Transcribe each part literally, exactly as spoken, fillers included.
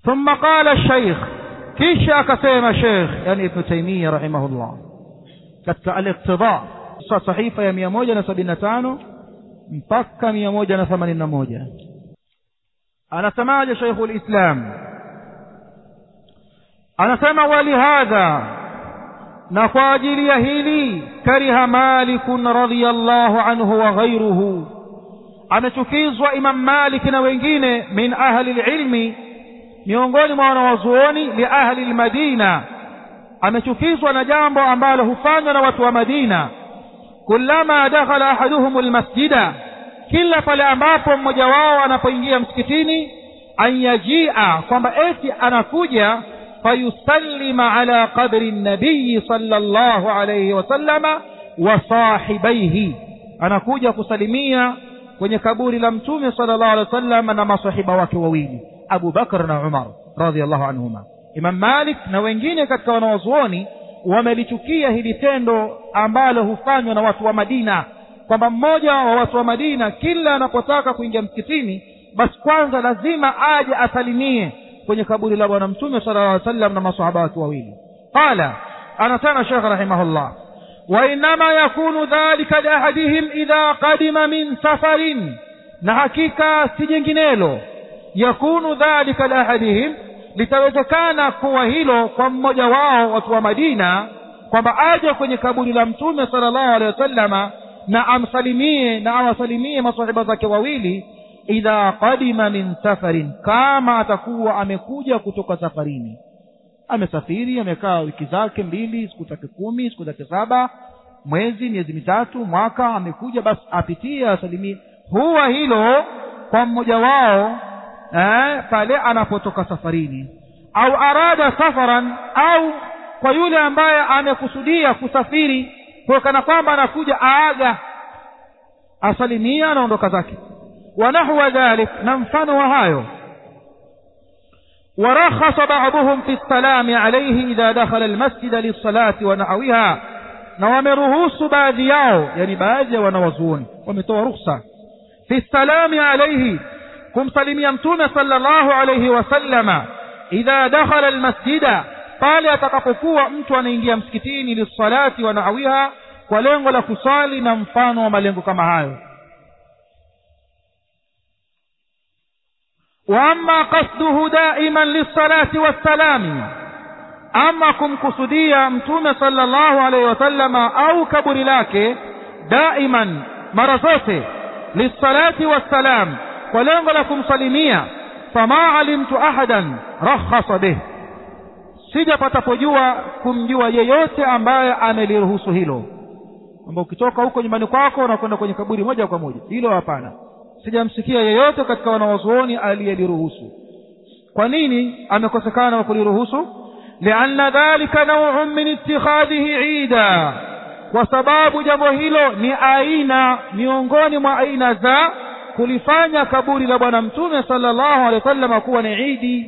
ثم قال الشيخ kisha akasema Sheikh yani Ibn Taymiyyah rahimahullah katika al-Iqtida sahifa ya mia moja na sabini na tano mpaka mia moja na themanini na moja anasemaje Sheikhul Islam anasema walihadha na kwa ajili ya hili kariha Malik radhiyallahu anhu wa ghayruhu amechukizwa Imam Malik na wengine min ahli ilmi miongoni mwa wanawazuoni li ahli al-Madina amechukizwa na jambo ambalo hufanywa na watu wa Madina kullama dakhala ahaduhum al-masjida kila pale ambapo mmoja wao anapoingia msikitini anyajia kwamba eti anakuja fayusallima ala qabri an-nabiy sallallahu alayhi wasallama wa sahibaihi anakuja kusalimia kwenye kaburi la mtume sallallahu alayhi wasallam na masahiba wake wawili Abu Bakar na Umar radhiyallahu anhuma. Imam Malik na wengine katika wanawazuoni wamelichukia hili tendo ambalo hufanywa na watu wa Madina kwamba mmoja wa watu wa Madina kila anapotaka kuingia msikitini basi kwanza lazima aje asalimie kwenye kaburi la bwana mtume sallallahu alaihi wasallam na maswahaba wake wawili. Qala anasema Sheikh rahimahullah wa inma yakunu dhalika li ahadihim idha qadima min safarin na hakika si jinginelo yakunu dhalika li ahadihim litawezekana kuwa hilo kwa mmoja wao watu wa Madina kwamba aje kwenye kaburi la mtume sallallahu alaihi wasallama na amsalimie na awasalimie maswahaba zake wawili idha qadima min safarin kama atakuwa amekuja kutoka safarini amesafiri amekaa wiki zake mbili siku zake kumi siku zake saba mwezi miezi mitatu mwaka amekuja basi apitie asalimie huwa hilo kwa mmoja wao eh pale anapotoka safarini au arada safaran au kwa yule ambaye amekusudia kusafiri kwa kana kwamba anakuja aaga asalimia anaondoka zake wa nahwa dhalik na mfano wa hayo ورخص بعضهم في السلام عليه إذا دخل المسجد للصلاة ونحوها na wameruhusu baadhi yao yani baadhi ya wanawazuoni wametoa ruhusa fi salami alayhi kumsalimia mtume sallallahu alayhi wasallama idha dakhala almasjida pale atakapokuwa mtu anaingia msikitini lisalati wa nahwiha kwa lengo la kusali na mfano wa malengo kama hayo. wa amma qasduhu da'iman lisalati wassalami ama kumkusudia mtume sallallahu alayhi wasallama au kaburi lake daiman mara zote lisalati wassalam kwa lengo la kumsalimia fama alimtu ahadan rakhasa bih sijapata kujua kumjua yeyote ambaye ameliruhusu hilo kwamba ukitoka huko nyumbani kwako na kwenda kwenye kaburi moja kwa moja hilo hapana sijamsikia yeyote katika wanawazuoni aliyeliruhusu. Kwa nini amekosekana wa kuliruhusu? lianna dhalika naw'un min ittikhadhihi 'ida kwa sababu jambo hilo ni aina miongoni mwa aina za kulifanya kaburi la bwana mtume sallallahu alaihi wasallam kuwa ni idi.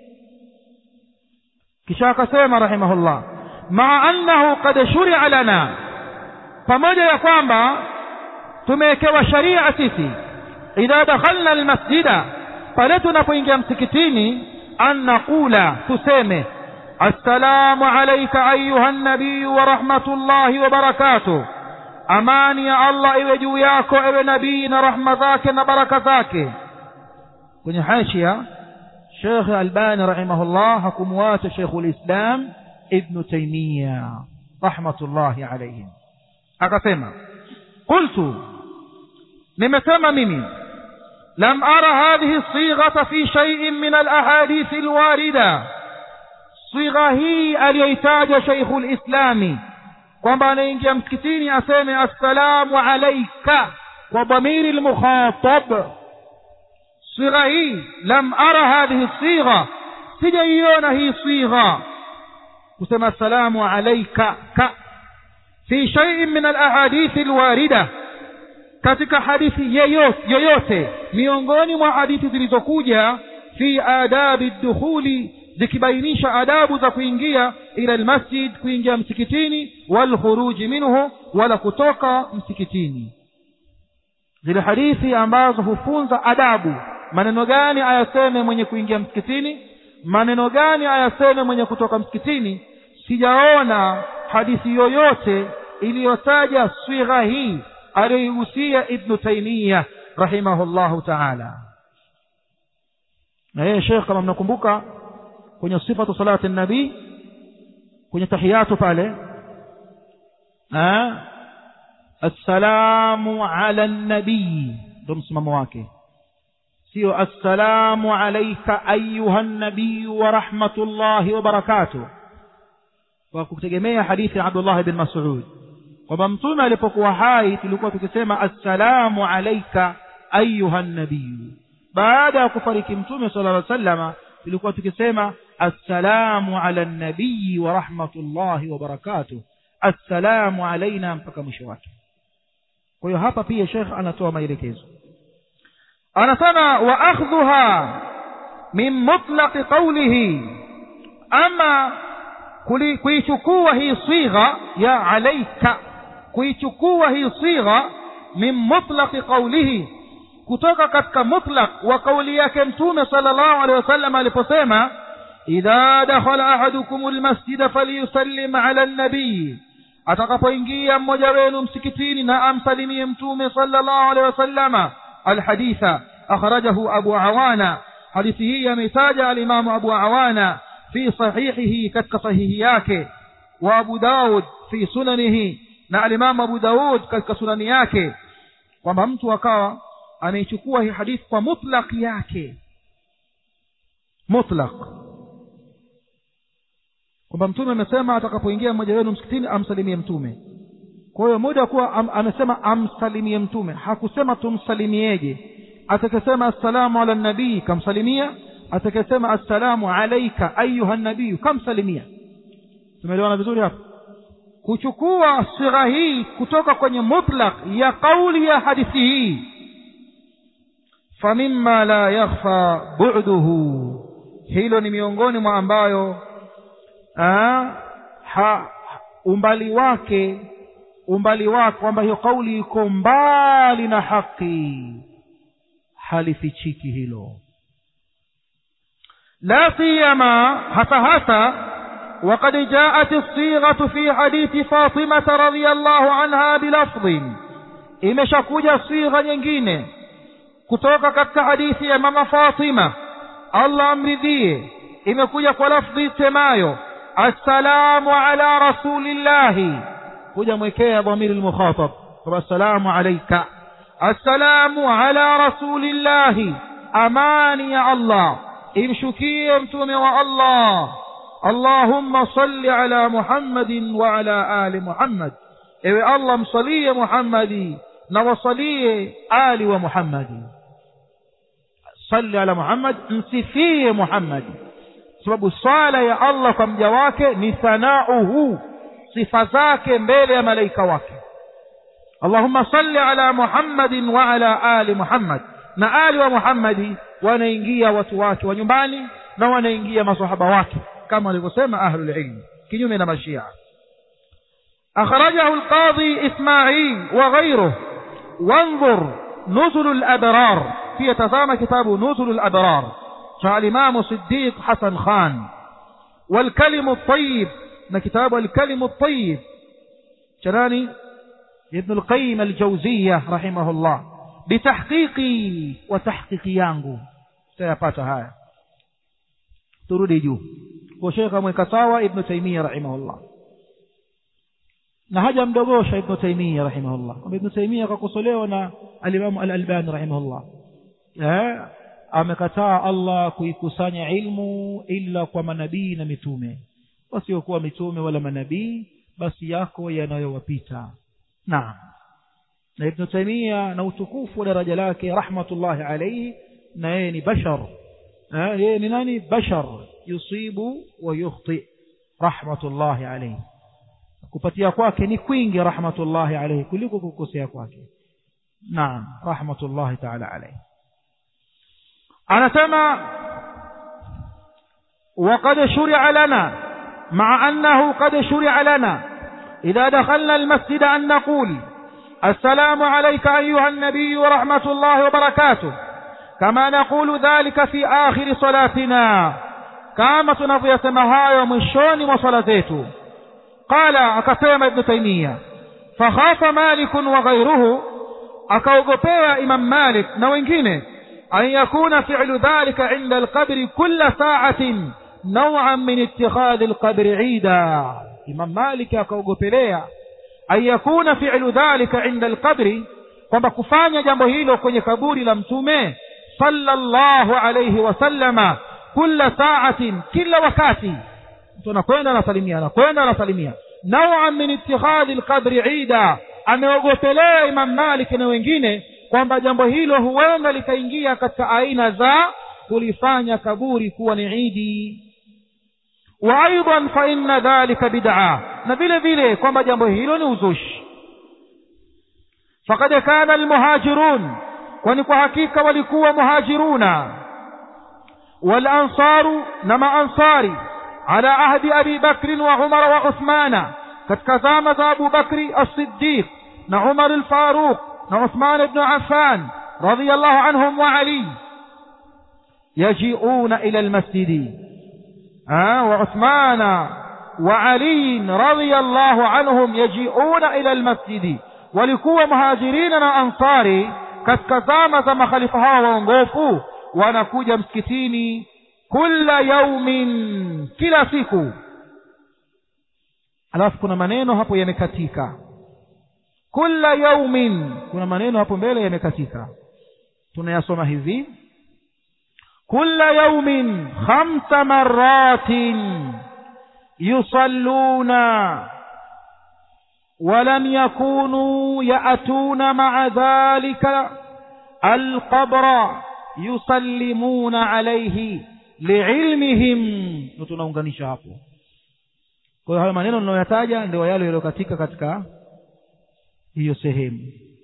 kisha akasema rahimahullah ma annahu qad shuri'a lana pamoja ya kwamba tumewekewa sharia sisi idha dakhalna almasjida pale tunapoingia msikitini an naqula tuseme assalamu alayka ayuha nabii wa rahmatullahi wa barakatuh amani ya Allah iwe juu yako ewe nabii na rahma zake na baraka zake. kwenye hashia Sheikh Albani rahimahullah hakumwacha Sheikhul Islam Ibn Taymiyyah rahmatullahi alayhi akasema qultu nimesema mimi lam ara hadhihi sighata fi shay'in min al-ahadith al-warida sigha hii aliyoitaja Sheikhul Islami kwamba anaingia msikitini aseme assalamu alayka kwa dhamiri al-mukhatab sigha hii lam ara hadhihi sigha sijaiona hii sigha kusema assalamu alayka ka fi shay'in min al-ahadith al-warida katika hadithi yoyote yoyote miongoni mwa hadithi zilizokuja fi adabi dukhuli zikibainisha adabu za kuingia ila almasjid kuingia msikitini wal khuruj minhu wala kutoka msikitini. zile hadithi ambazo hufunza adabu maneno gani ayaseme mwenye kuingia msikitini maneno gani ayaseme mwenye kutoka msikitini, sijaona hadithi yoyote iliyotaja swigha hii aliyoigusia Ibn Taymiyyah rahimahullahu ta'ala. Na yeye Sheikh, kama mnakumbuka, kwenye sifatu salati nabii, kwenye tahiyatu pale, ah assalamu ala nabii ndio msimamo wake, sio assalamu alayka ayuha nabii wa rahmatullahi wa barakatuh, kwa kutegemea hadithi ya Abdullah ibn Mas'ud kwamba mtume alipokuwa hai tulikuwa tukisema assalamu alayka ayuha nabii. Baada ya kufariki mtume sallallahu alaihi wasallam tulikuwa tukisema assalamu ala nabii wa rahmatullahi wa barakatuh, assalamu alaina, mpaka mwisho wake. Kwa hiyo hapa pia Sheikh anatoa maelekezo, anasema wa akhdhuha min mutlaq qawlihi, ama kuichukua hii sigha ya alayka, kuichukua hii sigha min mutlaq qawlihi, kutoka katika mutlaq wa kauli yake mtume sallallahu alaihi wasallam aliposema idha dakhala ahadukum almasjid falyusallim ala an-nabii, atakapoingia mmoja wenu msikitini na amsalimie mtume sallallahu alaihi wasallama. Alhaditha akhrajahu Abu Awana, hadithi hii ametaja al-Imam Abu Awana fi sahihihi, katika sahihi yake, wa Abu Daud fi sunanihi, na al-Imam Abu Daud katika sunani yake, kwamba mtu akawa anaichukua hii hadithi kwa mutlaq yake, mutlaq, kwamba mtume amesema atakapoingia mmoja wenu msikitini amsalimie mtume. Kwa hiyo muda kuwa am, amesema amsalimie mtume, hakusema tumsalimieje. Atakasema assalamu ala nabii kamsalimia, atakasema assalamu alayka ayuha nabii kamsalimia. Tumeelewana vizuri hapa? Kuchukua sigha hii kutoka kwenye mutlaq ya kauli ya hadithi hii, famimma la yakhfa bu'duhu, hilo ni miongoni mwa ambayo ah ha, umbali wake umbali wake kwamba hiyo kauli iko mbali na haki, halifichiki hilo. La siyama, hasa hasa وقد جاءت الصيغة في حديث فاطمة رضي الله عنها بلفظ, imeshakuja sigha nyingine kutoka katika hadithi ya mama Fatima Allah amridhie, imekuja kwa lafzi semayo assalamu ala rasulillahi, kuja mwekea dhamiri al-mukhatab kwa assalamu alayka, assalamu ala rasulillahi, amani ya Allah imshukie mtume wa Allah. Allahumma salli ala Muhammadin wa ala ali Muhammad, ewe Allah msalie Muhammadi na wasalie ali wa Muhammadi. Salli ala Muhammad, msifie Muhammadi, sababu swala ya Allah kwa mja wake ni thanauhu, sifa zake mbele ya malaika wake. Allahumma salli ala Muhammadin wa ala ali Muhammad, na ali wa Muhammadi wanaingia watu wake wa nyumbani na wanaingia maswahaba wake, kama walivyosema ahlul ilm, kinyume na mashia. akhrajahu al-qadhi Ismail wa ghayruhu, wanzur nuzul al-abrar, pia tazama kitabu nuzul al-abrar cha al-Imam Siddiq Hasan Khan, wal kalim at-tayyib, na kitabu al-kalim at-tayyib cha nani, Ibn al-Qayyim al-Jawziyyah rahimahullah, bitahqiqi wa tahqiqi yangu tutayapata haya. Turudi juu kwa Sheikh amweka sawa Ibn Taymiyyah rahimahullah, na haja mdogosha Ibn Taymiyyah rahimahullah. Ibn Taymiyyah akakosolewa na al-Imam al-Albani rahimahullah, eh amekataa Allah kuikusanya ilmu illa kwa manabii na mitume, wasiokuwa mitume wala manabii basi yako yanayowapita. Naam, na Ibn Taymiyyah na utukufu wa daraja lake rahmatullahi alayhi, na yeye ni bashar, eh yeye ni nani, bashar yusibu wa yukhti rahmatullahi alayhi, kupatia kwake ni kwingi rahmatullahi alayhi kuliko kukosea kwake. Naam, rahmatullahi ta'ala alayhi. anasema وقد شرع لنا, مع أنه قد شرع لنا إذا دخلنا المسجد أن نقول السلام عليك أيها النبي ورحمة الله وبركاته، كما نقول ذلك في آخر صلاتنا. kama tunavyosema hayo mwishoni mwa swala zetu. Qala, akasema Ibn Taymiyyah, fakhafa Malik wa ghayruhu, akaogopea Imam Malik na wengine, an yakuna fi'lu dhalika 'inda al-qabri kulla sa'atin naw'an min ittikhadh al-qabri 'ida. Imam Malik akaogopelea an yakuna fi'lu dhalika 'inda al-qabri, kwamba kufanya jambo hilo kwenye kaburi la mtume sallallahu alayhi wasallama kulla sa'atin, kila wakati mtu anakwenda anasalimia, anakwenda anasalimia, naw'an min ittikhadh al-qabri 'ida. Ameogopelea Imam Malik na wengine kwamba jambo hilo huenda likaingia katika aina za kulifanya kaburi kuwa ni idi. Wa aidan fa inna dhalika bid'a, na vile vile kwamba jambo hilo ni uzushi. Faqad kana almuhajirun, kwani kwa hakika walikuwa muhajiruna, wal ansaru na maansari, ala ahdi Abi Bakr wa Umar wa Uthmana, katika zama za Abu Bakri as-Siddiq na Umar al-Faruq na Uthman ibn Affan radiyallahu anhum wa Ali, yaji'una ila al-masjid wa Uthman wa Ali radiyallahu anhum yaji'una ila al-masjid. Walikuwa muhajirina na ansari katika zama za makhalifa hawa waongofu, wanakuja msikitini kila yaumin, kila siku. Alafu kuna maneno hapo yamekatika, kila yaumin, kuna maneno hapo mbele yamekatika. Tunayasoma hivi: kila yaumin khamsa marratin yusalluna ولم يكونوا يأتون مع ذلك القبر يسلمون عليه لعلمهم. tunaunganisha hapo. Kwa hiyo haya maneno ninayoyataja ndio yale yaliyokatika katika hiyo sehemu.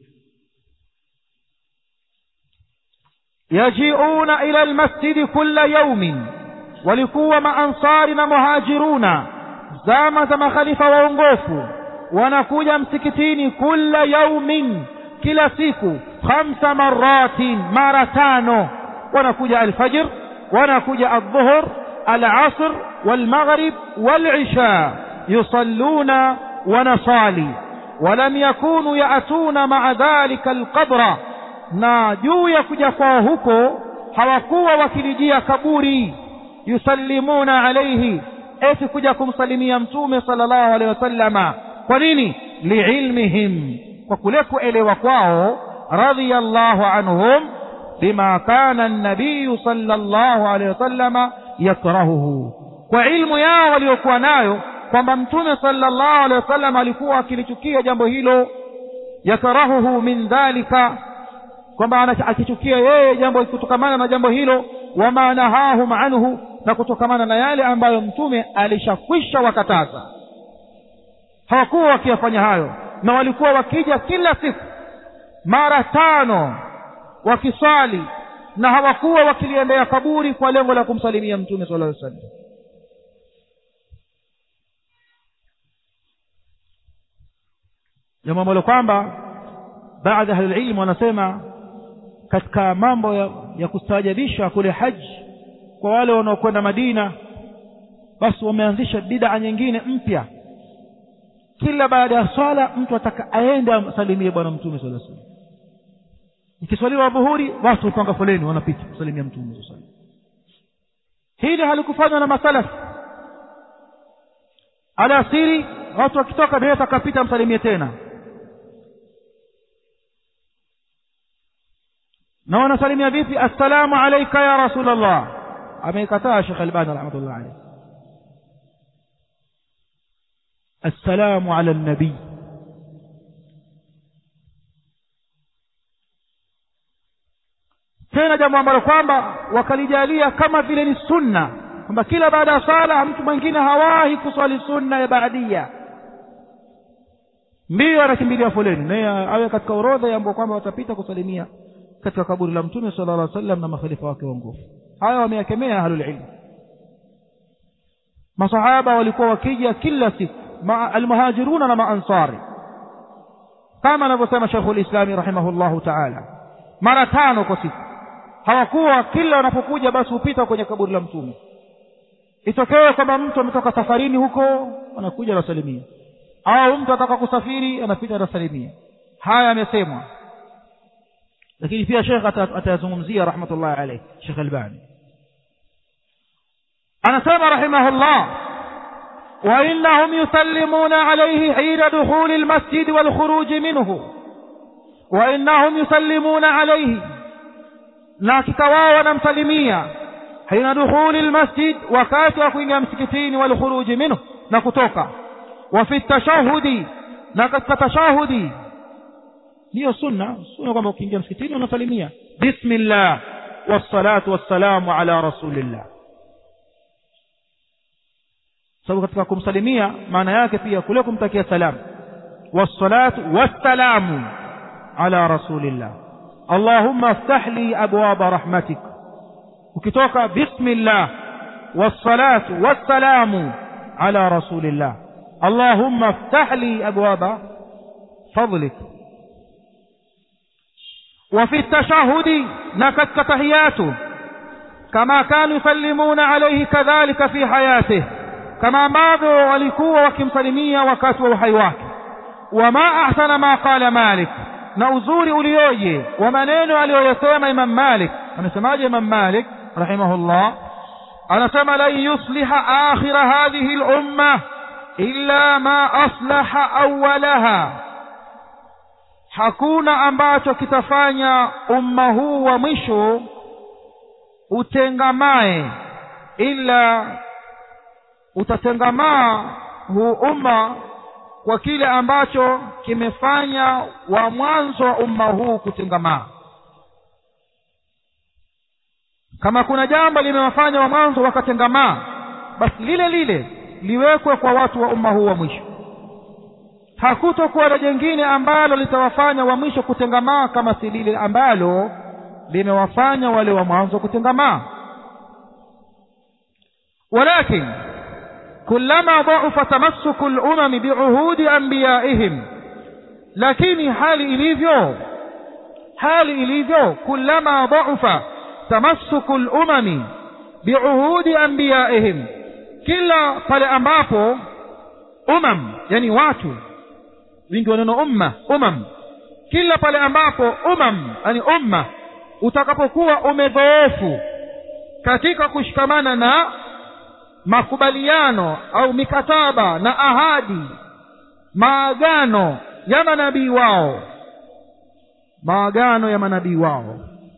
yaji'una ila almasjid kulla yawmin, walikuwa maansari na muhajiruna zama za makhalifa waongofu, wanakuja msikitini kila yaumin, kila siku, khamsa marratin, mara tano. wanakuja alfajr, wanakuja adh-dhuhr, al-asr, wal-maghrib, wal-isha, yusalluna wa nasali, walam yakunu yaatuna ma'a dhalika al-qabra, na juu ya kuja kwao huko hawakuwa wakilijia kaburi, yusallimuna alayhi, eti kuja kumsalimia mtume sallallahu alayhi wasallama. Kwa nini? liilmihim, kwa kule kuelewa kwao, radiyallahu anhum, bima kana an-nabiy sallallahu alayhi wasallama yakrahuhu, kwa ilmu yao waliokuwa nayo kwamba mtume sallallahu alayhi wasallam alikuwa akilichukia jambo hilo. Yakrahuhu min dhalika, kwamba akichukia yeye jambo kutokamana na jambo hilo, wa manahahum anhu, na kutokamana na yale ambayo mtume alishakwisha wakataza. Hawakuwa wakiyafanya hayo, na walikuwa wakija kila siku mara tano wakiswali, na hawakuwa wakiliendea kaburi kwa lengo la kumsalimia mtume sallallahu alaihi wasallam. Jambo ambalo kwamba baadhi ya ahlul wanasema katika mambo ya, ya kustaajabisha kule haji kwa wale wanaokwenda Madina, basi wameanzisha bid'a nyingine mpya. Kila baada ya swala mtu ataka aende amsalimie bwana mtume sallallahu alaihi wasallam. Ikiswaliwa dhuhuri, watu wapanga foleni wanapita kusalimia mtume sallallahu alaihi wasallam. Hili halikufanywa na masalaf. Alasiri watu wakitoka ndio atakapita msalimie tena, na wanasalimia vipi? Assalamu alayka ya Rasulullah. Ameikataa Sheikh Albani rahmatullah alayhi. Assalamu ala nabii. Tena jambo ambalo kwamba wakalijalia kama vile ni sunna, kwamba kila baada ya sala mtu mwingine hawahi kuswali sunna ya baadia, ndio anakimbilia foleni naye awe katika orodha ya ambao kwamba watapita kusalimia katika kaburi la mtume sallallahu alaihi wasallam na makhalifa wake waongofu. Haya wameyakemea ahlul ilm. Masahaba walikuwa wakija kila siku, almuhajiruna na maansari, kama anavyosema Sheikhul Islam rahimahullahu ta'ala, mara tano kwa siku. Hawakuwa kila wanapokuja basi upita kwenye kaburi la mtume. itokee kwamba mtu ametoka safarini huko anakuja anasalimia, au mtu ataka kusafiri anapita anasalimia. Haya yamesemwa, lakini pia Sheikh atayazungumzia rahmatullahi alayhi Sheikh Albani. anasema rahimahullah, wa innahum yusallimuna alayhi hina dukhul almasjid wal khuruj minhu, wa innahum yusallimuna alayhi, na hakika wao wanamsalimia hina dukhul almasjid, wakati wa kuingia msikitini, wal khuruj minhu, na kutoka, wa fi tashahudi, na katika tashahudi. Hiyo sunna sunna kwamba ukiingia msikitini unasalimia bismillah wassalatu wassalamu ala rasulillah, sababu katika kumsalimia maana yake pia kule kumtakia salamu. Wassalatu wassalamu ala rasulillah, allahumma aftah li abwaba rahmatik, ukitoka bismillah wassalatu wassalamu ala rasulillah, allahumma aftah li abwaba fadlik. وفي التشهد نكت تحياته كما كانوا يسلمون عليه كذلك في حياته, كما ambavyo walikuwa wakimsalimia wakati wa uhai wake. Wama ahsana ma qala Malik, na uzuri ulioje wa maneno aliyosema Imam Malik. Anasemaje Imam Malik rahimahullah? Anasema la yusliha akhir hadhihi al-umma illa ma aslaha awwalaha, hakuna ambacho kitafanya umma huu wa mwisho utengamae, ila utatengamaa huu umma kwa kile ambacho kimefanya wa mwanzo wa umma huu kutengamaa. Kama kuna jambo limewafanya wa mwanzo wakatengamaa, basi lile lile liwekwe kwa watu wa umma huu wa mwisho. Hakutokuwa na jingine ambalo litawafanya wa mwisho kutengamaa kama si lile ambalo limewafanya wale wa mwanzo kutengamaa. Walakin kullama dha'afa tamassuku al-umam bi'uhudi anbiya'ihim, lakini hali ilivyo hali ilivyo kullama dha'afa tamassuku al-umam bi'uhudi anbiya'ihim, kila pale ambapo umam, yani watu wingi wa neno umma, umam, kila pale ambapo umam, yani umma, utakapokuwa umedhoofu katika kushikamana na makubaliano au mikataba na ahadi, maagano ya manabii wao, maagano ya manabii wao,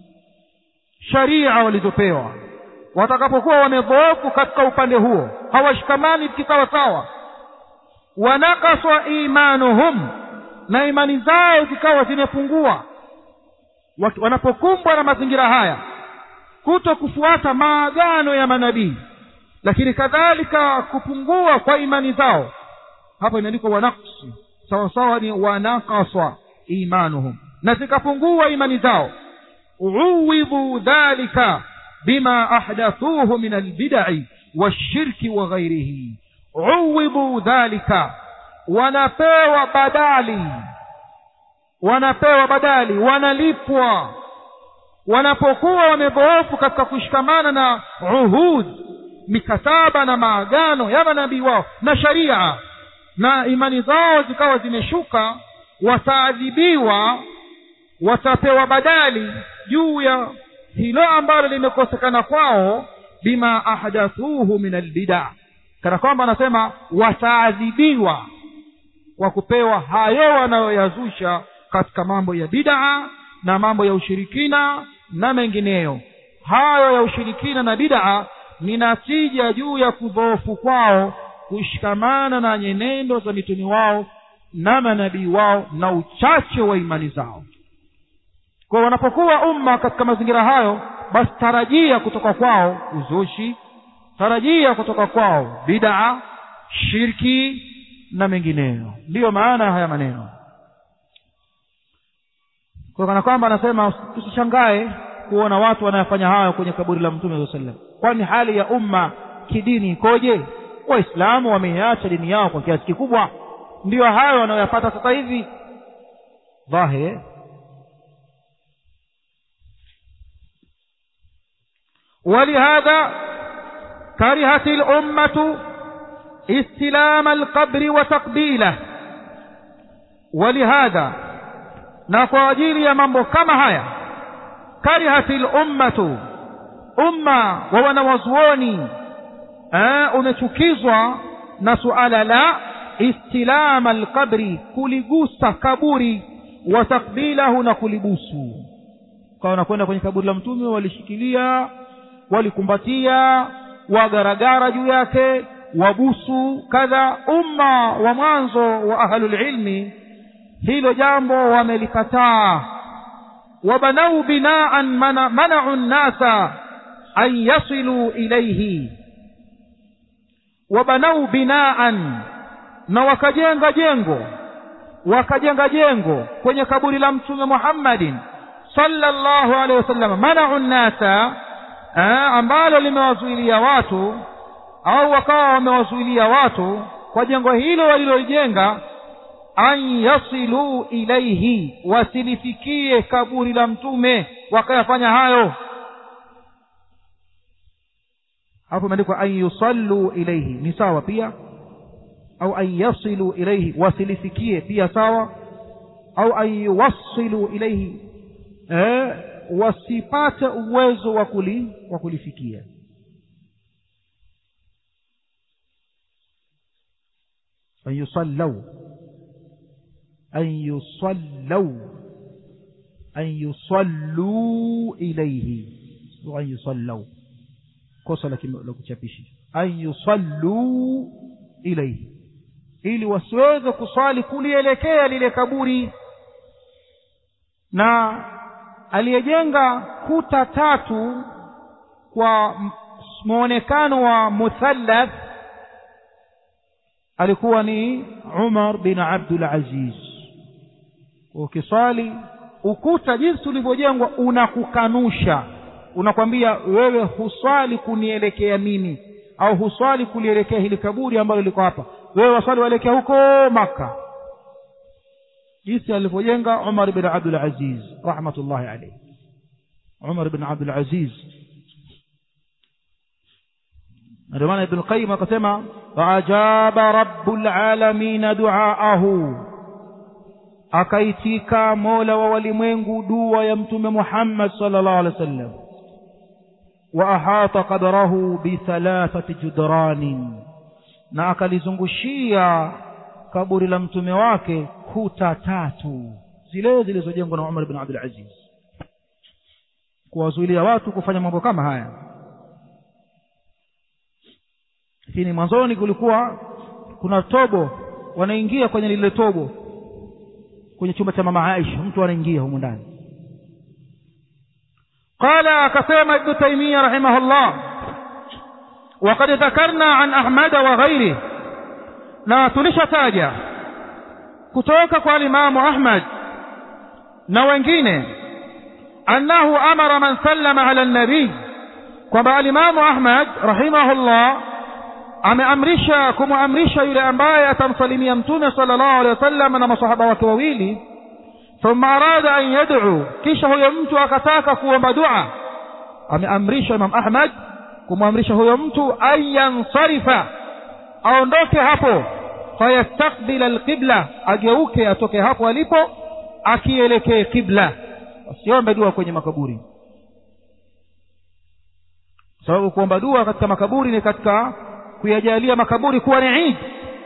sharia walizopewa, watakapokuwa wamedhoofu katika upande huo, hawashikamani kikawa sawa, wanakaswa imanuhum, na imani zao zikawa zimepungua, wanapokumbwa na mazingira haya, kuto kufuata maagano ya manabii, lakini kadhalika kupungua kwa imani zao, hapo imeandikwa wanaqsi, sawa sawa ni wanakaswa imanuhum, na zikapungua imani zao. uwidhu dhalika bima ahdathuhu min albid'i washirki wa ghairihi, uwidhu dhalika, wanapewa badali, wanapewa badali, wanalipwa wanapokuwa wamedhoofu katika kushikamana na uhud, mikataba na maagano ya manabii wao na sharia, na imani zao zikawa zimeshuka, wataadhibiwa, watapewa badali juu ya hilo ambalo limekosekana kwao, bima ahdathuhu min albid'a, kana kwamba anasema wataadhibiwa kwa kupewa hayo wanayoyazusha katika mambo ya bid'a na mambo ya ushirikina na mengineyo. Hayo ya ushirikina na bid'a ni natija juu ya kudhoofu kwao kushikamana na nyenendo za mitume wao na manabii wao na uchache wa imani zao. Kwa wanapokuwa umma katika mazingira hayo, basi tarajia kutoka kwao uzushi, tarajia kutoka kwao bid'a, shirki na mengineyo. Ndiyo maana haya maneno. Kwa kana kwamba anasema tusishangae kuona watu wanayofanya hayo kwenye kaburi la Mtume sallallahu alaihi wasallam. Kwani hali ya umma kidini ikoje? Waislamu wameacha dini yao kwa kiasi kikubwa, ndiyo hayo wanayopata sasa hivi dhahir. ولهذا كرهت الأمة استلام القبر وتقبيله. ولهذا نقاجيل يا mambo kama haya كرهت الأمة umma wa wanawazuoni eh umechukizwa na suala la istilama alqabri, kuligusa kaburi, wa takbilahu, na kulibusu. Kwa wanakwenda kwenye kaburi la mtume walishikilia, walikumbatia, wagaragara juu yake, wabusu kadha. Umma wa mwanzo wa ahlul ilmi hilo jambo wamelikataa. wabanau binaan mana'u an-nasa an yasilu ilayhi, wabanau binaan, na wakajenga jengo wakajenga jengo kwenye kaburi la mtume Muhammadin sallallahu alaihi wasallam, mana'u an-nasa, ambalo limewazuilia watu au wakawa wamewazuilia watu kwa jengo hilo walilojenga, an yasilu ilayhi, wasilifikie kaburi la mtume, wakayafanya hayo. hapo imeandikwa an yusallu ilayhi, ni sawa pia, au an yasilu ilayhi, wasilifikie pia sawa, au an yuwassilu ilayhi, eh wasipate uwezo wa kuli wa kulifikia. an yusallu an yusallu an yusallu ilayhi, wa an yusallu kosa la kuchapisha, an yusallu ilayhi, ili wasiweze kusali kulielekea lile kaburi. Na aliyejenga kuta tatu kwa muonekano wa muthallath alikuwa ni Umar bin Abdul Aziz. Ukisali ukuta jinsi ulivyojengwa unakukanusha, unakwambia wewe huswali kunielekea mimi, au huswali kulielekea hili kaburi ambalo liko hapa, wewe waswali waelekea huko Makkah. jinsi alivyojenga Umar bin Abdul Aziz rahmatullahi alayhi. Umar bin Abdul Aziz, ndio maana Ibn Qayyim akasema faajaba rabbul alamin duaahu, akaitika mola wa walimwengu dua ya mtume Muhammad sallallahu alaihi wasallam. wa ahata qabrahu bi thalathati judranin, na akalizungushia kaburi la mtume wake kuta tatu zile zilizojengwa na Umar bin Abdul Aziz, kuwazuilia watu kufanya mambo kama haya. Lakini mwanzoni kulikuwa kuna tobo, wanaingia kwenye lile tobo kwenye chumba cha mama Aisha, mtu anaingia huko ndani. Qala, akasema Ibn Taymiyyah rahimahullah, وقد ذكرنا عن أحمد وغيره, na tulishataja kutoka kwa Imam Ahmad na wengine, annahu amara man sallama ala an-nabi, kwamba Imam Ahmad rahimahullah ameamrisha kumuamrisha yule ambaye atamsalimia mtume sallallahu alaihi wasallam na masahaba wake wawili, thumma arada an yad'u, kisha huyo mtu akataka kuomba dua, ameamrisha Imam Ahmad kumuamrisha huyo mtu ayansarifa, aondoke hapo, fayastaqbil alqibla, ageuke atoke hapo alipo akielekea kibla, asiombe dua kwenye makaburi, sababu kuomba dua katika makaburi ni katika kuyajalia makaburi kuwa ni Eid.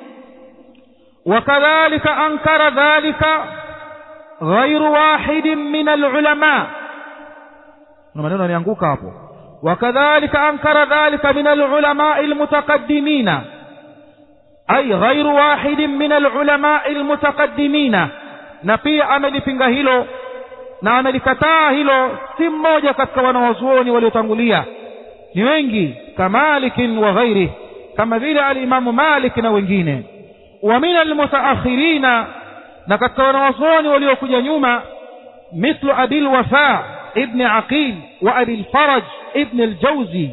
Wakadhalika ankara dhalika ghairu wahidin min alulama, na maneno yanaanguka hapo. Wakadhalika ankara dhalika min alulama almutaqaddimina, ay ghairu wahidin min alulama almutaqaddimina, na pia amelipinga hilo na amelikataa hilo si mmoja katika wanawazuoni waliotangulia, ni wengi, kama Malik wa ghairihi, kama vile al-Imam Malik na wengine. Wa min al-mutaakhirina, na katika wanawazuoni waliokuja nyuma, mithlu Abil Wafa ibn Aqil wa Abil Faraj ibn al-Jawzi,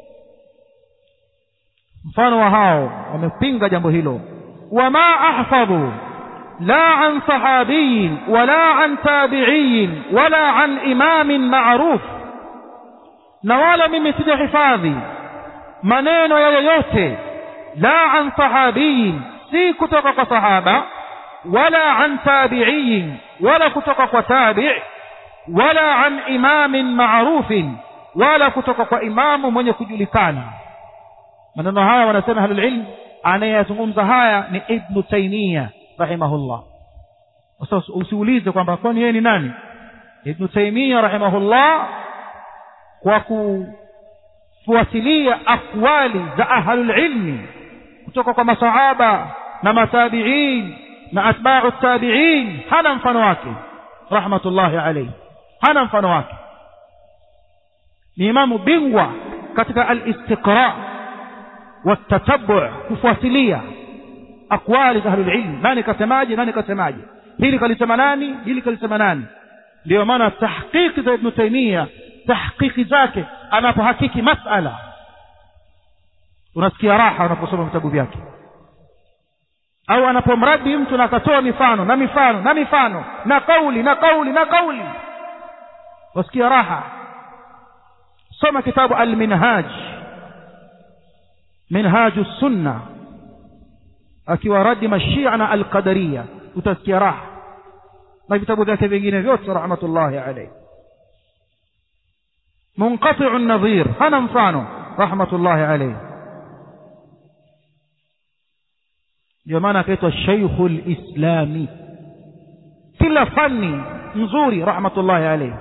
mfano wa hao wamepinga jambo hilo. Wama ahfadhu la an sahabiyin wala an tabi'iyin wala an imamin ma'ruf, na wala mimi sijahifadhi maneno ya yoyote la an sahabiyin, si kutoka kwa sahaba, wala an tabi'in, wala kutoka kwa tabi', wala an imamin ma'rufin, wala kutoka kwa imamu mwenye kujulikana. Maneno haya wanasema ahlul ilm, anayezungumza haya ni Ibn Taymiyyah rahimahullah. Sasa usiulize kwamba kwani yeye ni nani. Ibn Taymiyyah rahimahullah kwa kufuatilia akwali za ahlul ilmi kutoka kwa masahaba na matabi'in na atba'u tabi'in, hana mfano wake rahmatullahi alayhi, hana mfano wake. Ni imamu bingwa katika al-istiqra' wa at-tatabbu', kufuatilia akwali za ahlul ilm, nani kasemaje, nani kasemaje, hili kalisema nani, hili kalisema nani. Ndio maana tahqiqi za Ibn Taymiyyah, tahqiqi zake anapohakiki masala unasikia raha unaposoma vitabu vyake, au anapomradi mtu na akatoa mifano na mifano na mifano na kauli na kauli na kauli, unasikia raha. Soma kitabu al-Minhaj, Minhajus Sunnah, akiwa radi mashia na al-Qadariyya, utasikia raha. Na vitabu vyake vingine vyote rahmatullahi alayhi. Munqati'u an-nadhir, hana mfano rahmatullahi alayhi. Ndio maana akaitwa Shaykhul Islami, kila fani nzuri rahmatullahi alayhi.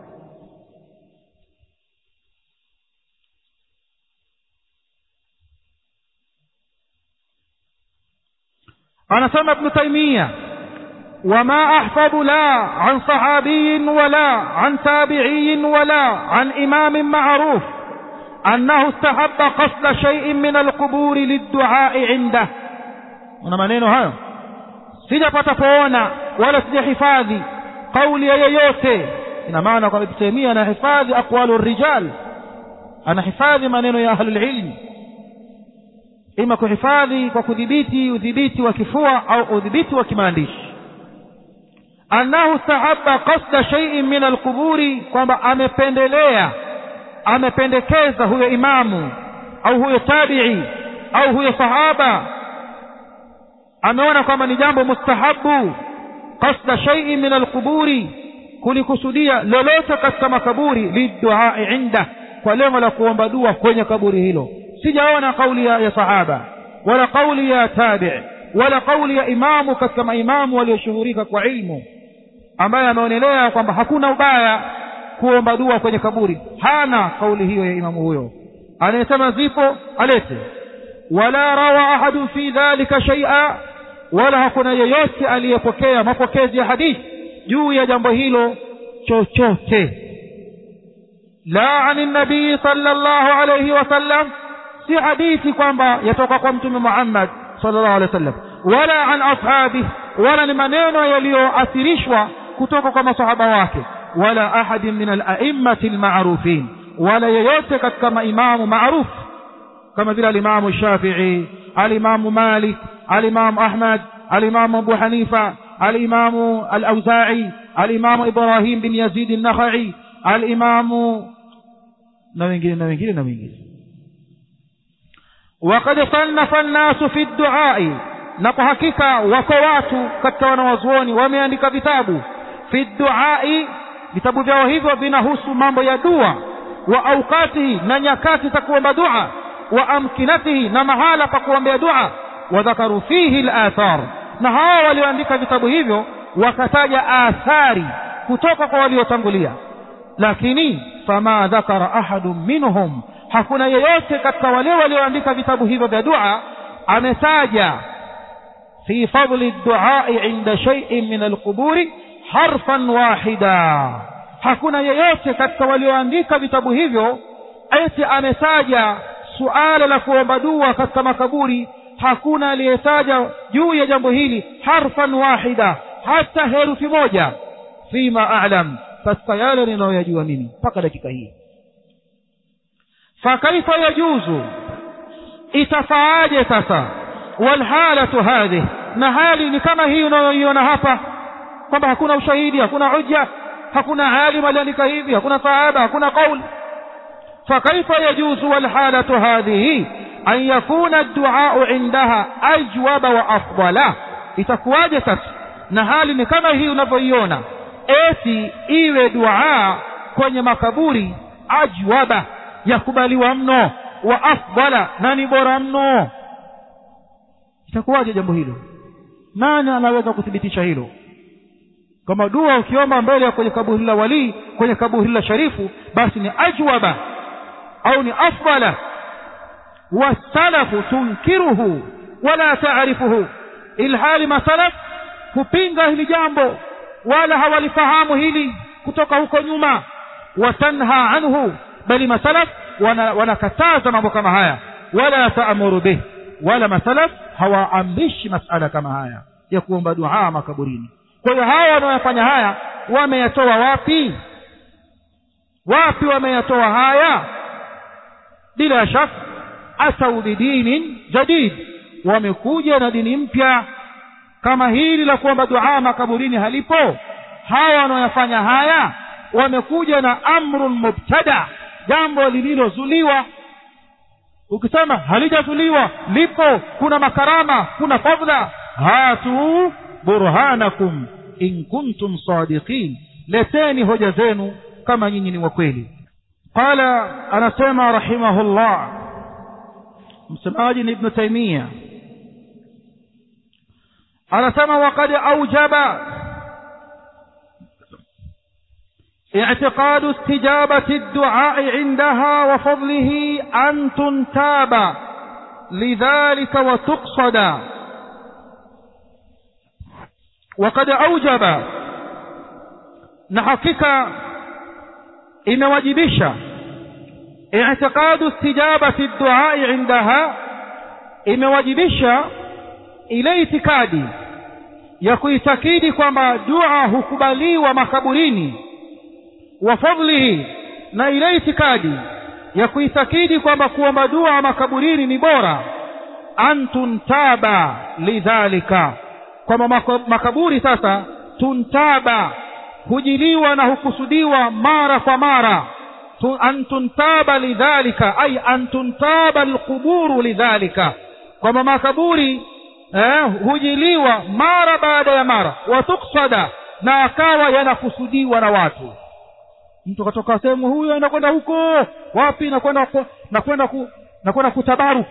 anasema Ibn Taymiyyah, وما أحفظ لا عن صحابي ولا عن تابعي ولا عن إمام معروف أنه استحب قصد شيء من القبور للدعاء عنده. una maneno hayo sijapata kuona wala sijahifadhi kauli yoyote. ina maana kwa Ibn Taymiyyah anahifadhi aqwalu rijal, anahifadhi maneno ya ahlul ilm, ima kuhifadhi kwa kudhibiti udhibiti wa kifua au udhibiti wa kimaandishi. Annahu sahabba qasda shay'in min al-quburi, kwamba amependelea, amependekeza huyo imamu au huyo tabi'i au huyo sahaba, ameona kwamba ni jambo mustahabu qasda shay'in min al-quburi, kulikusudia lolote katika makaburi, lidua inda, kwa lengo la kuomba dua kwenye kaburi hilo. Sijaona kauli ya sahaba wala kauli ya tabi'i wala kauli ya imamu katika maimamu walioshuhurika kwa ilmu ambaye ameonelea kwamba hakuna ubaya kuomba dua kwenye kaburi. Hana kauli hiyo ya imamu huyo. Anayesema zipo alete. Wala rawa ahadu fi dhalika shay'a, wala hakuna yeyote aliyepokea mapokezi ya hadithi juu ya jambo hilo chochote. La ani nabii sallallahu alayhi wasallam, si hadithi kwamba yatoka kwa mtume Muhammad sallallahu alayhi wasallam, wala an ashabi, wala ni maneno yaliyoathirishwa kutoka kwa masahaba wake, wala ahadin min al-a'immati al-ma'rufin, wala yeyote katika maimamu maarufu kama vile al-Imam Shafi'i, al-Imam Malik, al-Imam Ahmad, al-Imam Abu Hanifa, al-Imam al-Awza'i, al-Imam Ibrahim bin Yazid an-Nakhai, al-Imam na wengine na wengine na wengine. وقد صنف الناس في الدعاء, na kwa hakika wako watu katika wanawazuoni wameandika vitabu fi duai, vitabu vyao hivyo vinahusu mambo ya dua, wa awqatihi, na nyakati za kuomba dua, wa amkinatihi, na mahala pa kuombea dua, wa dhakaru fihi al-athar, na hao walioandika vitabu hivyo wakataja athari kutoka kwa waliotangulia. Lakini fama dhakara ahadun minhum, hakuna yeyote katika wale walioandika vitabu hivyo vya dua ametaja fi fadli ad-du'a inda shay'in min al-quburi harfan wahida. Hakuna yeyote katika walioandika vitabu hivyo eti ametaja suala la kuomba dua katika makaburi, hakuna aliyetaja juu ya jambo hili harfan wahida, hata herufi moja, fima a'lam, katika yale ninayojua mimi mpaka dakika hii. فكيف يجوز, itafaaje sasa, walhalatu hadhi, na hali ni kama hii unayoiona hapa, kwamba hakuna ushahidi, hakuna hujja, hakuna alim aliandika hivi, hakuna sahaba, hakuna kauli. فكيف يجوز والحالة هذه أن يكون الدعاء عندها أجوب وأفضل؟ itakuwaje sasa na hali ni kama hii unavyoiona, eti iwe dua kwenye makaburi ajwaba, yakubaliwa mno, wa afdala, na ni bora mno? Itakuwaje jambo hilo? Nani anaweza kuthibitisha hilo? Kama dua ukiomba mbele ya kwenye kaburi la wali, kwenye kaburi la sharifu, basi ni ajwaba au ni afdala. wasalafu tunkiruhu wala taarifuhu, ilhali masalaf hupinga hili jambo wala hawalifahamu hili kutoka huko nyuma. watanha anhu, bali masalaf wanakataza wana mambo kama haya. wala taamuru bih, wala masalaf hawaamrishi masala kama haya ya kuomba dua makaburini. Kwa hiyo hawa wanaofanya haya wameyatoa wapi? Wapi wameyatoa haya? Bila shaka asau bidinin jadid, wamekuja na dini mpya. Kama hili la kuomba dua makaburini halipo, hawa wanaofanya haya wamekuja na amrun mubtada, jambo lililozuliwa. Ukisema halijazuliwa, lipo, kuna makarama, kuna fadhila, hatu burhanakum in kuntum sadiqin, leteni hoja zenu kama nyinyi ni wa kweli. Qala, anasema rahimahullah msemaji ni Ibn Taymiyyah, anasema waqad awjaba اعتقاد استجابة الدعاء عندها وفضله أن تنتاب لذلك وتقصد. وقد أوجب، نحقق إن وجبش اعتقاد استجابة الدعاء عندها، إن وجبش إلى اعتقادي يكويتكيدي كما دعاء هكبالي ومكبريني وفضله، na ile itikadi ya kuitakidi kwamba kuomba dua makaburini ni bora. antuntaba lidhalika, kwamba makaburi sasa tuntaba, hujiliwa na hukusudiwa mara kwa mara. antuntaba lidhalika ay antuntaba alquburu lidhalika, kwamba makaburi eh, hujiliwa mara baada ya mara. watuksada, na akawa yanakusudiwa na watu. Mtu katoka sehemu huyo anakwenda huko wapi, nakwenda nakwenda ku nakwenda kutabaruku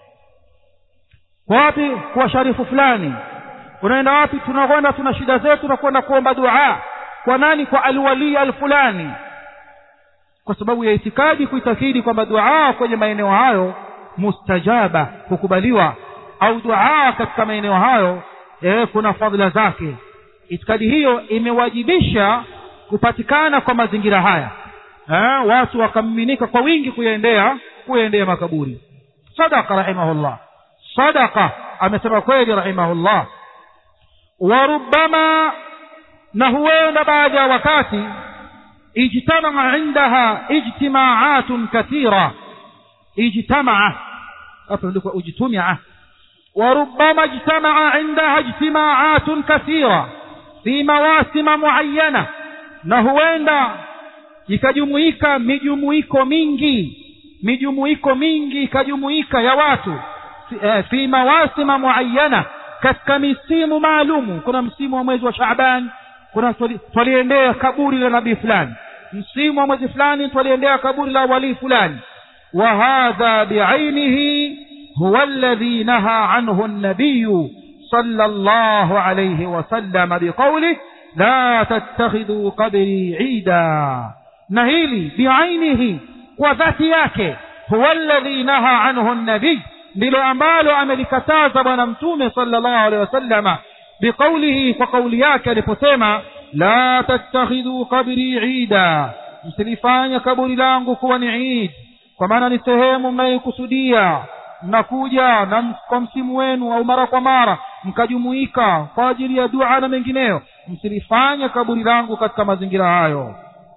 wapi, kwa sharifu fulani. Unaenda wapi? Tunakwenda, tuna shida zetu, tunakwenda kuomba dua. Kwa nani? Kwa alwali alfulani. Kwa sababu ya itikadi, kuitakidi kwamba dua kwenye maeneo hayo mustajaba, kukubaliwa, au dua katika maeneo hayo eh, kuna fadhila zake. Itikadi hiyo imewajibisha kupatikana kwa mazingira haya, ha, watu wakamiminika kwa wingi kuyaendea kuyaendea makaburi. Sadaqa rahimahullah, sadaqa, amesema kweli rahimahullah. wa rubbama, na huenda baada ya wakati, ijtamaa indaha ijtimaatun kathira. ijtamaa hapo ndiko ujtumia. wa rubbama ijtamaa indaha ijtimaatun kathira fi mawasim muayyana, na huenda ikajumuika mijumuiko mingi mijumuiko mingi ikajumuika ya watu fi mawasima muayyana, katika misimu maalumu. Kuna msimu wa mwezi wa Shaaban, kuna twaliendea kaburi la nabii fulani. Msimu wa mwezi fulani twaliendea kaburi la wali fulani. wa hadha bi'ainihi huwa alladhi naha anhu an-nabiy sallallahu alayhi wa sallam biqawlihi la tattakhidhu qabri ida. Na hili biainihi, kwa dhati yake, huwa alladhi naha anhu an-nabiy, ndilo ambalo amelikataza bwana mtume sallallahu alaihi wasallama biqaulihi, kwa kauli yake aliposema la tattakhidhu qabri ida, msilifanya kaburi langu kuwa ni Eid, kwa maana ni sehemu mnayokusudia, mnakuja na kwa msimu wenu au mara kwa mara mkajumuika kwa ajili ya dua na mengineyo. Msilifanye kaburi langu katika mazingira hayo.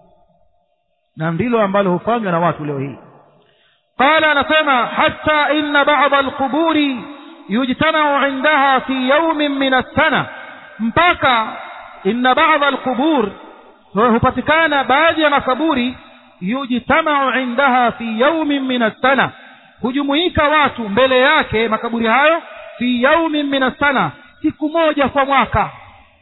Na ndilo ambalo hufanywa na watu leo hii. Qala, anasema hatta inna ba'd al-quburi yujtama'u 'indaha fi yawmin min as-sana, mpaka inna ba'd al-qubur, hupatikana baadhi ya makaburi yujtama'u 'indaha fi yawmin min as-sana, hujumuika watu mbele yake makaburi hayo fi yawmin min as-sana, siku moja kwa mwaka.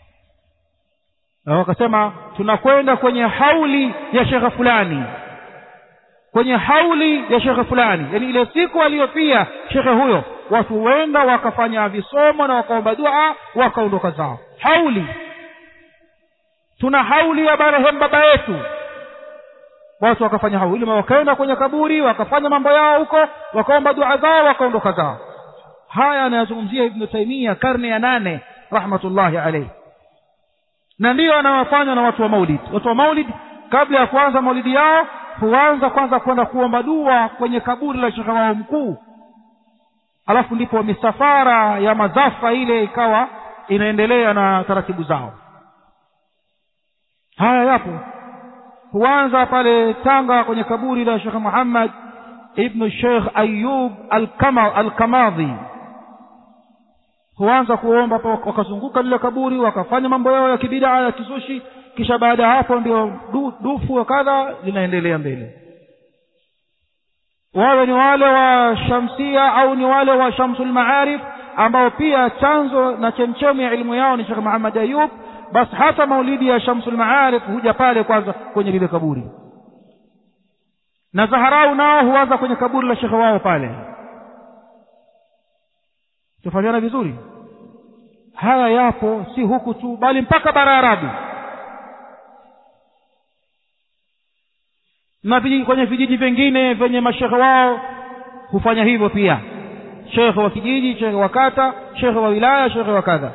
Na wakasema tunakwenda kwenye hauli ya shekhe fulani, kwenye hauli ya shekhe fulani, yani ile siku aliyofia shekhe huyo, watu wenda wakafanya visomo na wakaomba dua wakaondoka zao. Hauli, tuna hauli ya marehemu baba yetu, watu wakafanya hauli, wakaenda kwenye kaburi wakafanya mambo yao huko, wakaomba dua zao wakaondoka zao. Haya anayazungumzia Ibn Taymiyyah karne ya nane rahmatullahi alayhi, na ndio anawafanya na watu wa Maulid. Watu wa Maulid kabla ya kuanza maulidi yao huanza kwanza kwenda kuomba dua kwenye kaburi la shekhe wao mkuu, alafu ndipo misafara ya mazafa ile ikawa inaendelea na taratibu zao. Haya yapo, huanza pale Tanga kwenye kaburi la Sheikh Muhammad ibn Sheikh Ayub al-Kamadhi, huanza kuomba, wakazunguka lile kaburi wakafanya mambo yao ya kibid'a ya kizushi, kisha baada ya hapo ndio dufu kadha linaendelea mbele. Wawe ni wale wa Shamsia au ni wale wa Shamsul Maarif ambao pia chanzo na chemchemi ya elimu yao ni Sheikh Muhammad Ayub, basi hata maulidi ya Shamsul Maarif huja pale kwanza kwenye lile kaburi. Na Zaharau nao huanza kwenye kaburi la shekhe wao pale. Tufanyana vizuri. Haya yapo si huku tu bali mpaka bara Arabu. Na kwenye vijiji vingine venye mashekhe wao hufanya hivyo pia. Shekhe wa kijiji, shekhe wa kata, shekhe wa wilaya, shekhe wa kadha.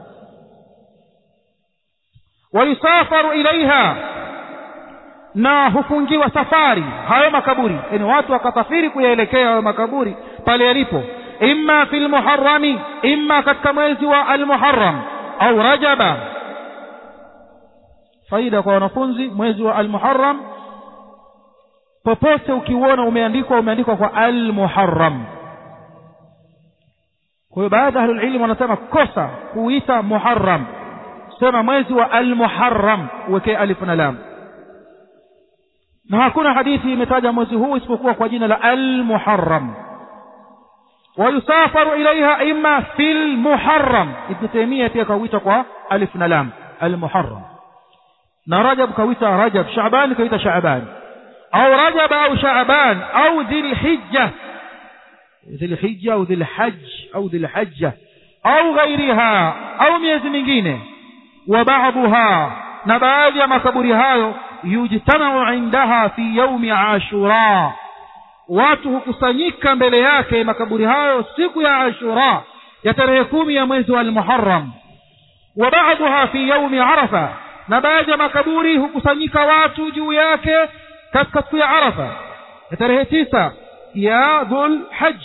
Walisafaru ilaiha, na hufungiwa safari hayo makaburi, yani watu wakasafiri kuyaelekea hayo makaburi pale yalipo, imma fil muharrami, imma katika mwezi wa al-Muharram au Rajaba. Faida kwa wanafunzi, mwezi wa al-Muharram popote ukiuona umeandikwa umeandikwa kwa al-Muharram. Kwa hiyo baadhi ya ahlul ilm wanasema kosa kuita Muharram, sema mwezi wa al-Muharram, uweke alif na lam. Na hakuna hadithi imetaja mwezi huu isipokuwa kwa jina la al-Muharram. Wayusafaru ilaiha imma fil Muharram. Ibn Taymiyyah pia kawita kwa alif na lam al-Muharram. Na Rajab kawita Rajab, Shaaban kawita Shaaban, au Rajab au Shaaban au Dhulhijja, Dhulhijja au Dhulhajj au Dhulhajja au ghairiha au miezi mingine. Wa ba'daha, na baadhi ya makaburi hayo yujtama'u indaha fi yawmi Ashura, watu hukusanyika mbele yake makaburi hayo siku ya Ashura ya tarehe kumi ya mwezi wa al-Muharram. Wa ba'daha fi yawmi Arafa, na baadhi ya makaburi hukusanyika watu juu yake katika siku ya Arafa ya tarehe tisa ya Dhul Hajj.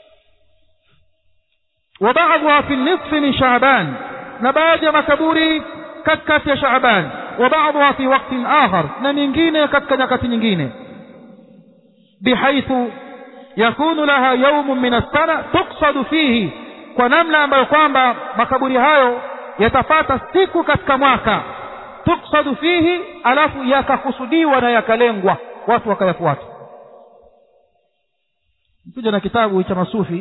Wa ba'daha fi nisfi min Sha'ban, na baadhi ya makaburi katikati ya Shaaban. Wa ba'daha fi waqtin akhar, na nyingine katika nyakati nyingine. Bihaithu yakunu laha yawmun min as-sana tuqsadu fihi, kwa namna ambayo kwamba makaburi hayo yatapata siku katika mwaka. Tuqsadu fihi, alafu yakakusudiwa na yakalengwa watu wakayafuata. Mkuja na kitabu cha masufi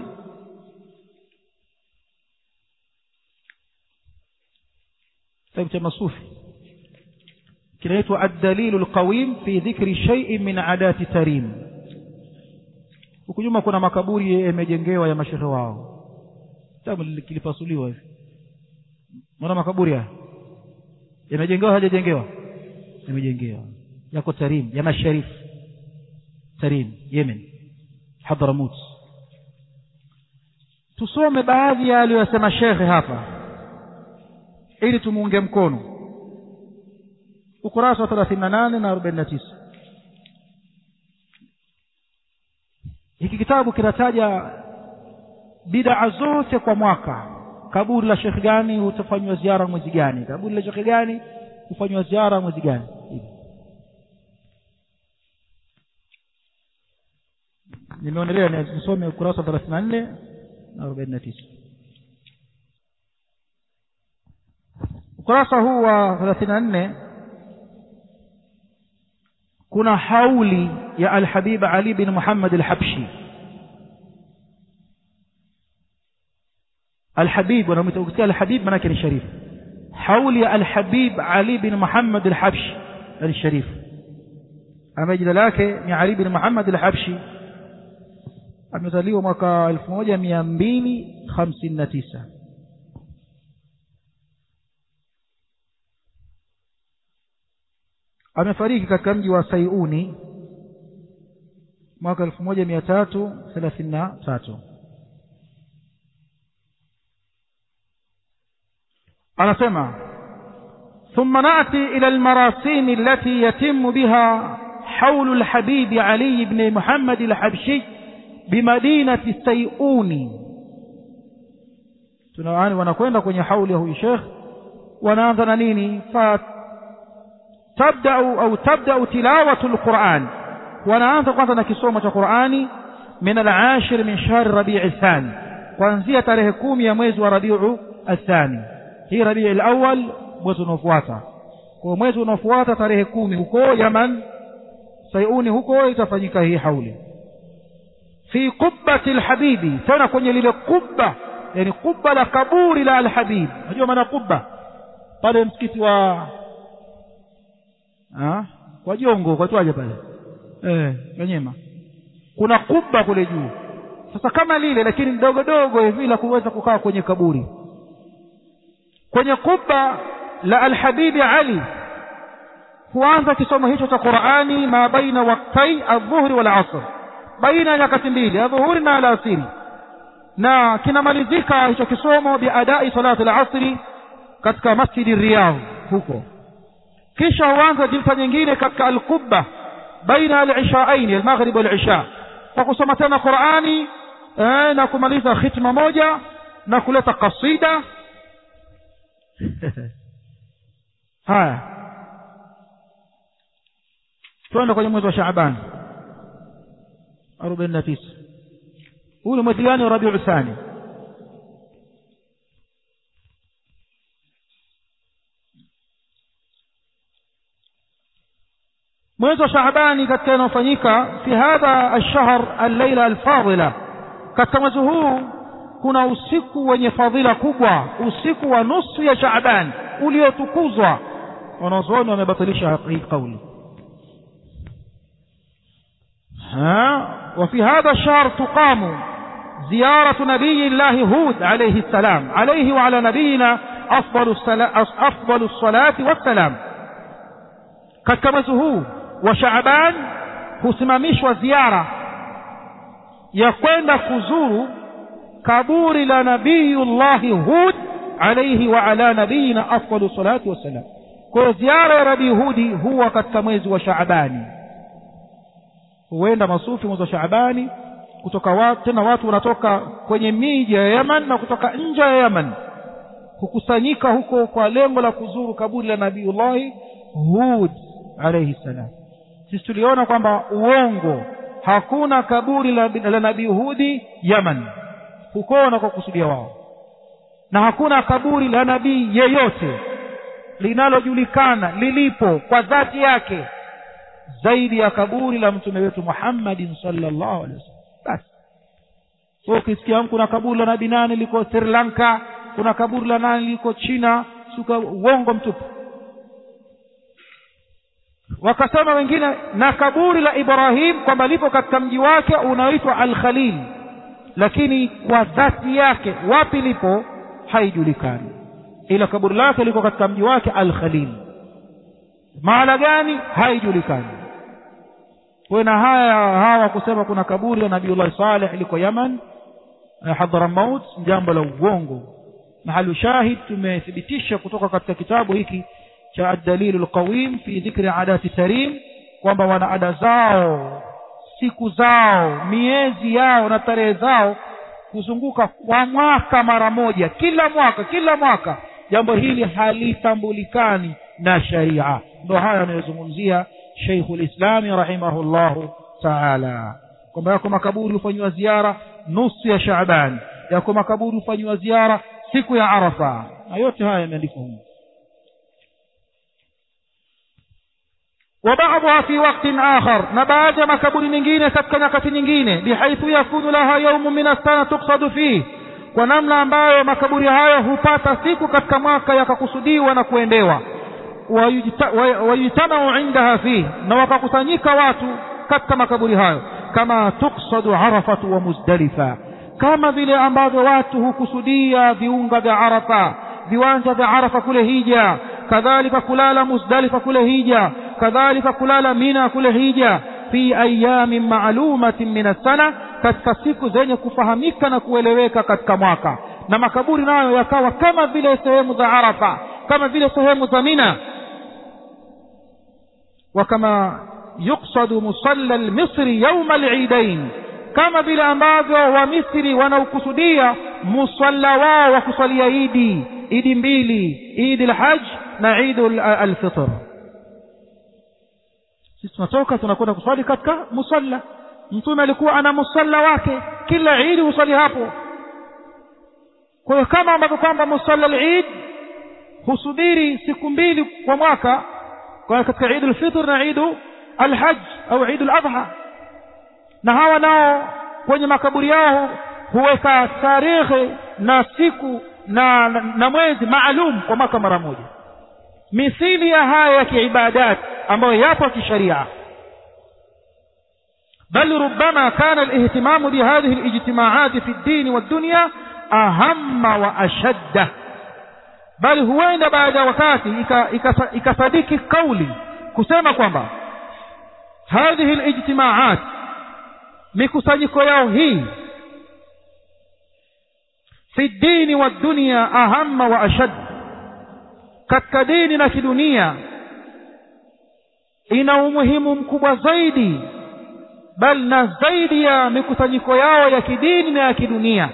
kitabu cha masufi kinaitwa Ad-Dalil al-Qawim fi dhikri shay'in min adati tarim. Huko nyuma kuna makaburi yamejengewa ya mashehe wao, kitabu kilipasuliwa hivi. Mbona makaburi haya yamejengewa hajajengewa? Yamejengewa, yako Tarim ya masharif, Tarim Yemen, Hadramaut. Tusome baadhi ya aliyosema shekhe hapa ili tumuunge mkono. Ukurasa wa thelathini na nane na arobaini na tisa. Hiki kitabu kinataja bid'a zote kwa mwaka. Kaburi la shekhe gani hutafanywa ziara mwezi gani, kaburi la shekhe gani hufanywa ziara mwezi gani. Nimeonelea nisome ukurasa wa thelathini na nne na arobaini na tisa. Ukurasa huu wa thelathini na nne kuna hauli ya al-Habib Ali bin Muhammad al-Habshi. Al-Habib wanamuita ukisikia al-Habib maana yake ni Sharif. Hauli ya al-Habib Ali bin Muhammad al-Habshi al-Sharif, ama jina lake ni Ali bin Muhammad al-Habshi. Amezaliwa mwaka elfu moja mia mbili hamsini na tisa. Amefariki katika mji wa Sayuni mwaka elfu moja mia tatu thelathini na tatu. anasema ثم نأتي إلى المراسيم التي يتم بها حول الحبيب علي بن محمد الحبشي بمدينة السيئون. tunaani wanakwenda kwenye hauli ya huyu sheikh, wanaanza na nini? fa tabda au tabda tilawatu alquran, wanaanza kwanza na kisomo cha Qur'ani min al-ashir min shahr Rabi' al-thani, kuanzia tarehe kumi ya mwezi wa Rabi'u al-thani. hii Rabi' al-awwal mwezi unaofuata, kwa mwezi unaofuata tarehe kumi huko Yaman Sayuni, huko itafanyika hii hauli. fi qubbati al-habibi, tena kwenye lile kubba, yani kubba la kaburi la al-Habib. unajua maana kubba pale msikiti wa ah kwa Jongo kwa tuaje pale eh Kanyema, kuna kubba kule juu. Sasa kama lile lakini ndogo dogo hivi la kuweza kukaa kwenye kaburi. Kwenye kubba la al-Habib Ali huanza kisomo hicho cha Qur'ani ma baina waqtai adh-dhuhri wal 'asr, baina nyakati mbili adhuhuri na alasiri, na kinamalizika hicho kisomo biadai salati al-'asri katika Masjid Riyadh huko. kisha huanza jilsa nyingine katika al-Qubba baina al-ishaain al-maghrib wal-isha, kwa kusoma tena Qur'ani eh, na kumaliza khitma moja na kuleta kasida. haya tuende kwenye mwezi wa Shaaban arobaini na tisa. huu ni mwezi gani wa Rabiul Thani? mwezi wa Shaaban katika yanayofanyika fi hadha ash-shahr al-layla al-fadila, katika mwezi huu kuna usiku wenye fadhila kubwa, usiku wa nusu ya Shaaban uliotukuzwa. wanazuoni wamebatilisha hii kauli. ha wa fi hadha ash-shahr tuqamu ziyaratu nabiyillahi Hud alayhi salam, alayhi wa ala nabiyina afdalu afdalu salati wassalam. katika mwezi huu wa Shaaban husimamishwa ziara ya kwenda kuzuru kaburi la nabiyullahi Hud alayhi wa ala nabiyina afdalu salati wassalam. kwa ziara ya nabii Hudi huwa katika mwezi wa Shaabani. huenda masufi mwezi wa Shaabani kutoka watu, tena watu wanatoka kwenye miji ya Yaman na kutoka nje ya Yaman hukusanyika huko kwa lengo la kuzuru kaburi la nabiyullahi Hud alayhi salam. sisi tuliona kwamba uongo, hakuna kaburi la, la nabii Hudi Yaman huko na kwa kusudia wao, na hakuna kaburi la nabii yeyote linalojulikana lilipo kwa dhati yake zaidi ya kaburi la mtume wetu Muhammadin sallallahu alaihi wasallam. basi so ukisikia kuna kaburi la nabii nani liko Sri Lanka, kuna kaburi la nani liko China, suka uongo mtupu. wakasema wengine na kaburi la Ibrahim kwamba lipo katika mji wake unaoitwa Al-Khalil, lakini kwa dhati yake wapi lipo haijulikani, ila kaburi lake liko katika mji wake Al-Khalil. mahala gani haijulikani. kuna haya hawa kusema kuna kaburi la Nabiiullah Saleh liko Yaman Hadramaut, jambo la uongo. mahalu shahid tumethibitisha kutoka katika kitabu hiki cha ad-dalil al-qawim fi dhikri adati tarim kwamba wana ada zao, siku zao, miezi yao na tarehe zao kuzunguka kwa mwaka mara moja, kila mwaka kila mwaka. jambo hili halitambulikani na sharia. ndio haya anayozungumzia Sheikhul Islam rahimahullahu ta'ala, kwamba yako makaburi hufanywa ziara nusu ya Shaaban, yako makaburi hufanywa ziara siku ya Arafa, na yote haya yameandikwa huko. وبعضها في وقت آخر نبعد مكبر nyingine katika nyakati nyingine bihaithu yakunu laha yawmun min as-sana tuqsadu fihi kwa namna ambayo makaburi hayo hupata siku katika mwaka yakakusudiwa na kuendewa wayujtamau indaha fihi na wakakusanyika watu katika makaburi hayo kama tuqsadu Arafatu wa Muzdalifa kama vile ambavyo watu hukusudia viunga vya Arafa viwanja vya Arafa kule hija kadhalika kulala Muzdalifa kule hija kadhalika kulala Mina kule hija fi ayamin ma'lumatin min as-sana katika siku zenye kufahamika na kueleweka katika mwaka na makaburi nayo yakawa kama vile sehemu za Arafa kama vile sehemu za Mina wakama yuqsadu musalla al-Misri yawm al-Eidain kama vile ambavyo wa Misri wanaokusudia musalla wao wa kusalia Idi Idi mbili Eid al-Hajj na Eid al-Fitr sisi tunatoka tunakwenda kuswali katika musalla mtume alikuwa ana musalla wake kila Eid usali hapo kwa hiyo kama ambavyo kwamba musalla al-Eid husubiri siku mbili kwa mwaka kwa katika Eid al-Fitr na Eid al-Hajj au Eid al-Adha na hawa nao kwenye makaburi yao huweka tarehe na siku na, na, na mwezi maalum kwa mwaka mara moja mithili ya haya ya kiibadat ambayo yapo kisharia bal rubbama kana al-ihtimam bi hadhihi al-ijtima'at fi ad-din wa ad-dunya ahamma wa ashadda bali huenda baada ya wakati ikasadiki kauli kusema kwamba hadhihi al-ijtima'at mikusanyiko yao hii fi ad-din wa ad-dunya ahamma wa ashadda katika dini na kidunia ina umuhimu mkubwa zaidi bal na zaidi ya mikusanyiko yao ya kidini na ya kidunia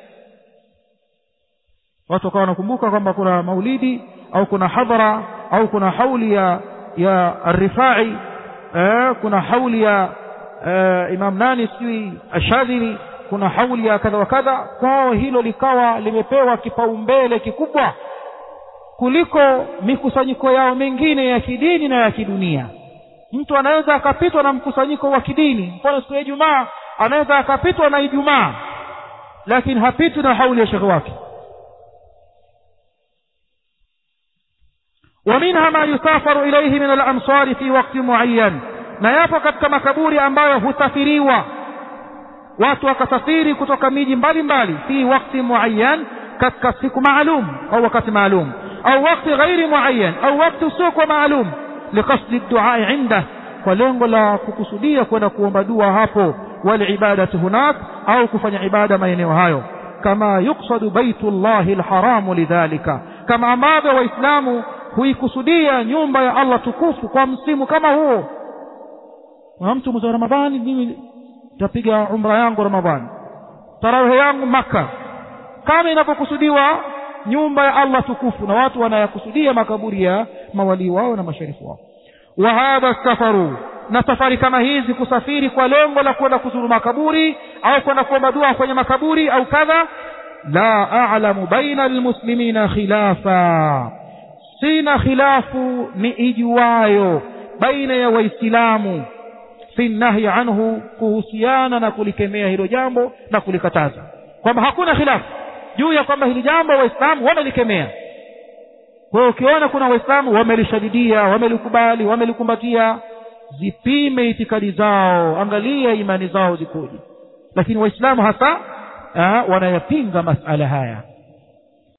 watu kwa wanakumbuka kwamba kuna maulidi au kuna hadhara au kuna hauli ya ya Ar-Rifai eh, kuna hauli ya eh, Imam nani sijui Ashadhili kuna hauli ya kadha wa kadha kwao hilo likawa limepewa kipaumbele kikubwa kuliko mikusanyiko yao mengine ya kidini na ya kidunia mtu anaweza akapitwa na mkusanyiko wa kidini mfano siku ya Ijumaa anaweza akapitwa na Ijumaa lakini hapitwi na hauli ya shekhi wake ومنها ما يسافر إليه من الأمصار في وقت معين na yapo katika makaburi ambayo husafiriwa watu wakasafiri kutoka miji mbalimbali fi wakati muayyan katika siku maalum au wakati maalum au wakati ghairi muayyan au wakati usio maalum liqasdi ad-du'a inda kwa lengo la kukusudia kwenda kuomba dua hapo wal ibadatu hunak au kufanya ibada maeneo hayo kama yuqsadu baitullahi al-haram lidhalika kama ambavyo waislamu huikusudia nyumba ya Allah tukufu kwa msimu kama huo na mtu mwezi wa Ramadhani mimi nitapiga umra yangu Ramadhani tarawih yangu Makkah kama inapokusudiwa nyumba ya Allah tukufu na watu wanayakusudia makaburi ya mawali wao na masharifu wao wa hadha safaru na safari kama hizi kusafiri kwa lengo la kwenda kuzuru makaburi au kwenda kuomba dua kwenye makaburi au kadha la a'lamu baina almuslimina khilafa sina khilafu ni ijuwayo baina ya waislamu fi nahi anhu kuhusiana na kulikemea hilo jambo na kulikataza kwamba hakuna khilafu juu ya kwamba hili jambo waislamu wamelikemea kwa hiyo ukiona kuna waislamu wamelishadidia wamelikubali wamelikumbatia zipime itikadi zao angalia imani zao zikoje lakini waislamu hasa wanayapinga masala haya